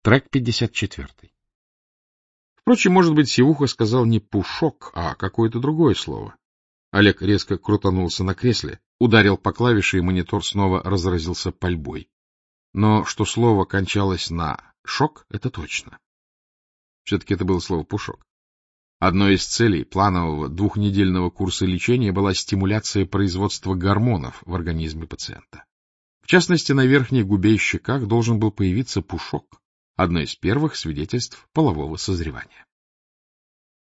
Трек 54. Впрочем, может быть, Сивуха сказал не «пушок», а какое-то другое слово. Олег резко крутанулся на кресле, ударил по клавише, и монитор снова разразился пальбой. Но что слово кончалось на «шок» — это точно. Все-таки это было слово «пушок». Одной из целей планового двухнедельного курса лечения была стимуляция производства гормонов в организме пациента. В частности, на верхней губе и щеках должен был появиться пушок, одно из первых свидетельств полового созревания.